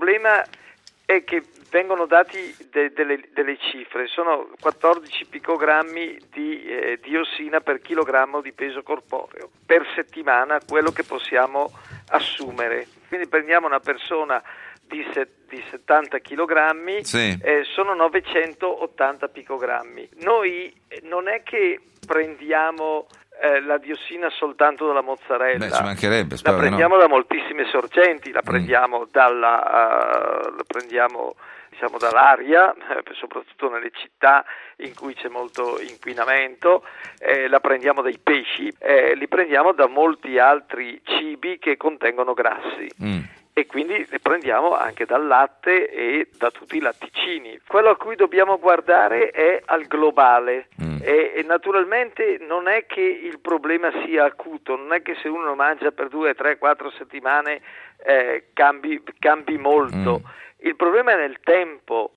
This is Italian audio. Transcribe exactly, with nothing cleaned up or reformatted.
problema è che vengono dati de, delle, delle cifre, sono quattordici picogrammi di eh, diossina per chilogrammo di peso corporeo per settimana, quello che possiamo assumere. Quindi prendiamo una persona di, se, di settanta chilogrammi, sì. eh, sono novecentottanta picogrammi. Noi non è che prendiamo eh, la diossina soltanto dalla mozzarella. Beh, ci mancherebbe, la spero prendiamo no. da moltissime sorgenti, la prendiamo mm. dalla uh, la prendiamo diciamo dall'aria, eh, soprattutto nelle città in cui c'è molto inquinamento, eh, la prendiamo dai pesci, eh, li prendiamo da molti altri cibi che contengono grassi. Mm. E quindi le prendiamo anche dal latte e da tutti i latticini. Quello a cui dobbiamo guardare è al globale mm. e, e naturalmente non è che il problema sia acuto, non è che se uno mangia per due, tre, quattro settimane eh, cambi, cambi molto. Mm. Il problema è nel tempo.